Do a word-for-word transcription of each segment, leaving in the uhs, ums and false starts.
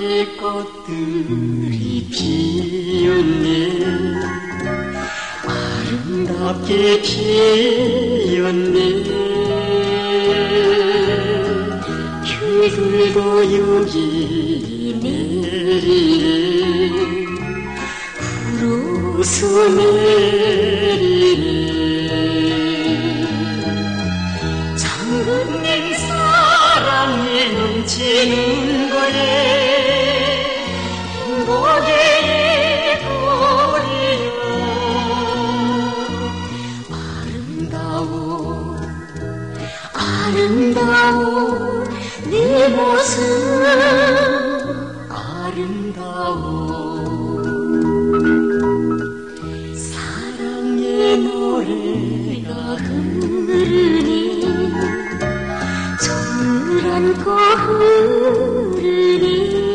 사랑의 꽃들이 피었네. 아름답게 피었네. 귤들도 여기 내리네. 불어서 내리네. 장군님 사랑이 넘치는 거에 행복의 거리여. 아름다워 아름다워 네 모습 아름다워. 사랑의 노래가 흐르니 정을 안고 흐르니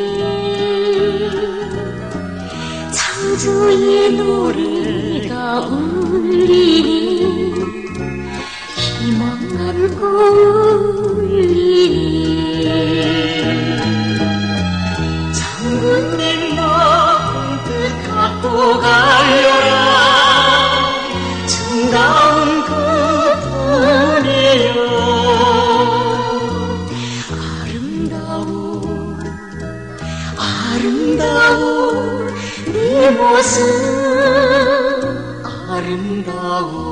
창조의 노래가 울리니 희망 안고 울리니. 장군님 너 문득 갖고 가려라. 정다운 그뿐이여. 아름다워 아름다워 네 모습 아름다워.